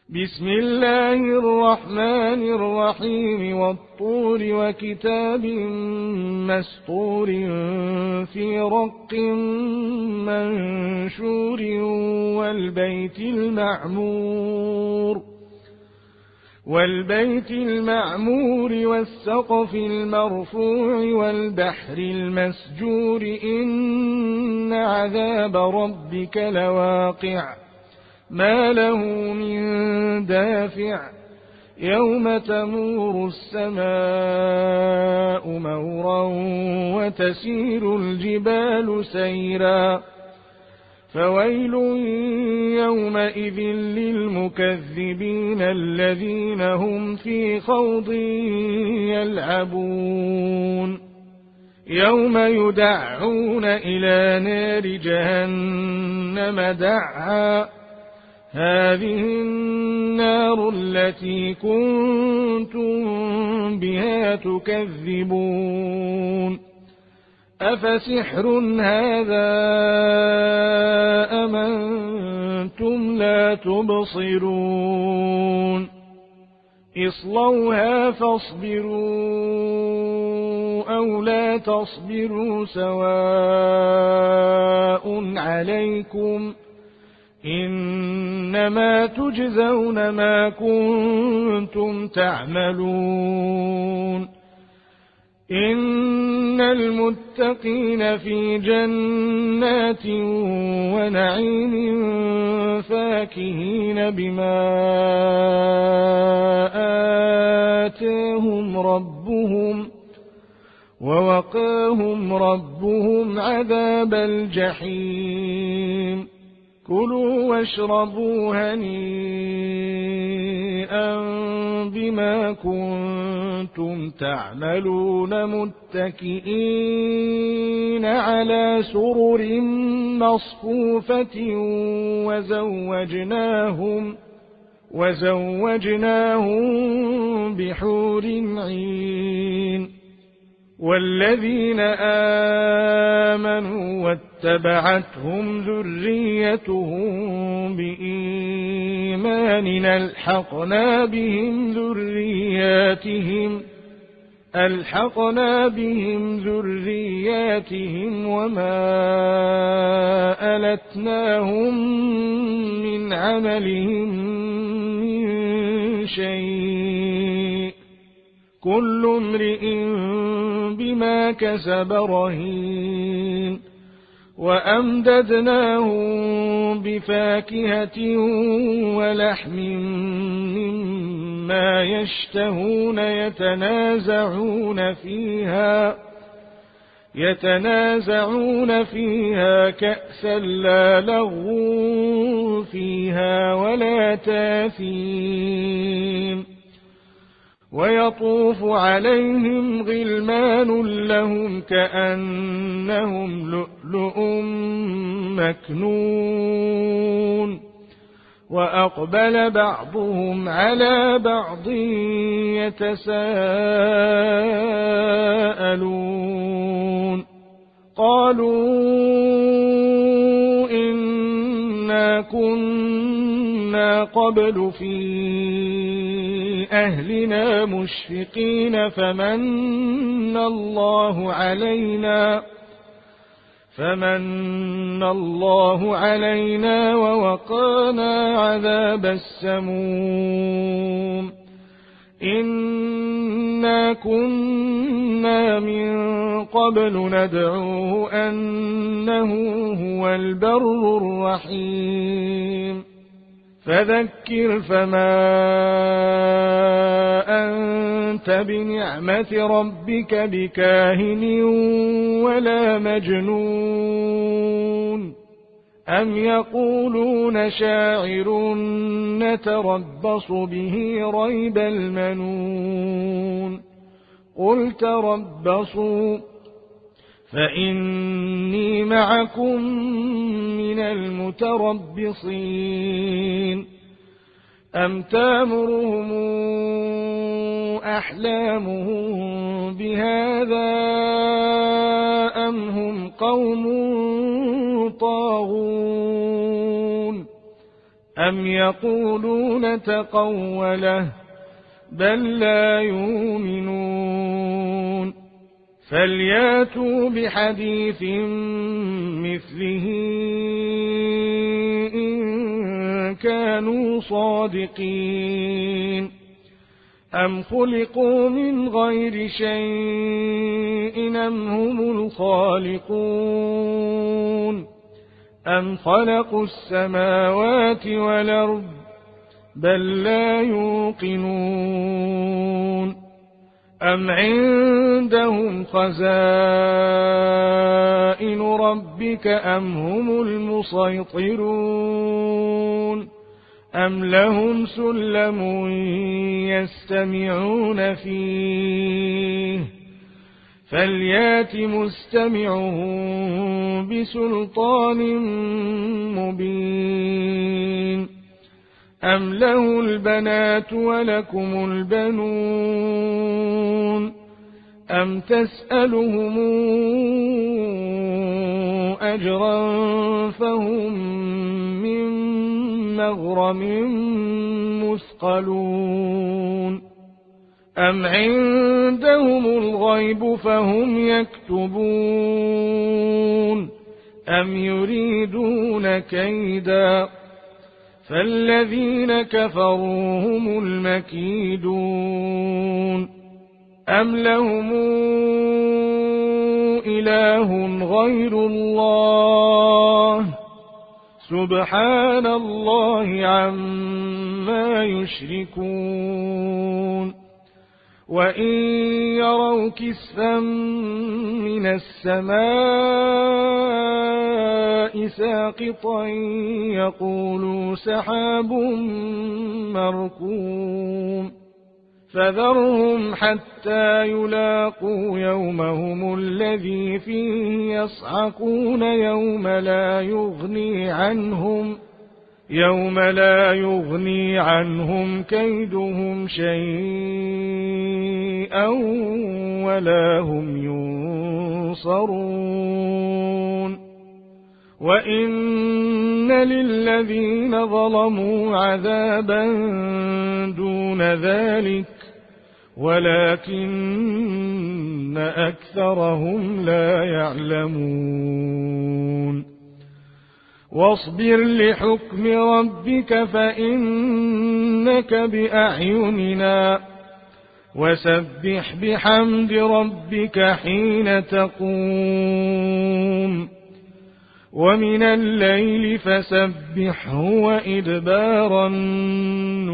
بسم الله الرحمن الرحيم والطور وكتاب مسطور في رق منشور والبيت المعمور والسقف المرفوع والبحر المسجور إن عذاب ربك لواقع ما له من دافع يوم تمور السماء مورا وتسير الجبال سيرا فويل يومئذ للمكذبين الذين هم في خوض يلعبون يوم يدعون إلى نار جهنم دعا هذه النار التي كنتم بها تكذبون أفسحر هذا أم أنتم لا تبصرون اصلوها فاصبروا أو لا تصبروا سواء عليكم إنما تجزون ما كنتم تعملون إن المتقين في جنات ونعيم فاكهين بما آتاهم ربهم ووقاهم ربهم عذاب الجحيم كلوا واشربوا هنيئا بما كنتم تعملون متكئين على سرر مصفوفة وزوجناهم بحور عين والذين آمنوا واتبعتهم ذريتهم بإيمان ألحقنا بهم ذرياتهم وما ألتناهم من عملهم من شيء كل امرئ بما كسب رهين وأمددناهم بفاكهة ولحم مما يشتهون يتنازعون فيها كأسا لا لغو فيها ولا تاثيم ويطوف عليهم غلمان لهم كأنهم لؤلؤ مكنون وأقبل بعضهم على بعض يتساءلون قالوا إنا كنا قبل في أهلنا مشفقين فمن الله علينا ووقانا عذاب السموم إنا كنا من قبل ندعوه أنه هو البر الرحيم فذكر فما أنت بنعمة ربك بكاهن ولا مجنون أم يقولون شاعر نتربص به ريب المنون قل تربصوا فإني معكم من المتربصين أم تامرهم أحلامهم بهذا أم هم قوم طاغون أم يقولون تقوله بل لا يؤمنون فلياتوا بحديث مثله إن كانوا صادقين أم خلقوا من غير شيء أم هم الخالقون أم خلقوا السماوات والأرض بل لا يوقنون أم عندهم خزائن ربك أم هم المسيطرون أم لهم سلم يستمعون فيه فليات مستمعهم بسلطان مبين أم له البنات ولكم البنون أم تسألهم أجرا فهم من مغرم مثقلون أم عندهم الغيب فهم يكتبون أم يريدون كيدا فالذين كفروا هم المكيدون أم لهم إله غير الله سبحان الله عما يشركون وإن يروا كسفا من السماء ساقطا يقولوا سحاب مركوم فذرهم حتى يلاقوا يومهم الذي فيه يصعقون يوم لا يغني عنهم كيدهم شيئا ولا هم ينصرون وإن للذين ظلموا عذابا دون ذلك ولكن أكثرهم لا يعلمون واصبر لحكم ربك فإنك بأعيننا وسبح بحمد ربك حين تقوم ومن الليل فسبحه وإدبار النجوم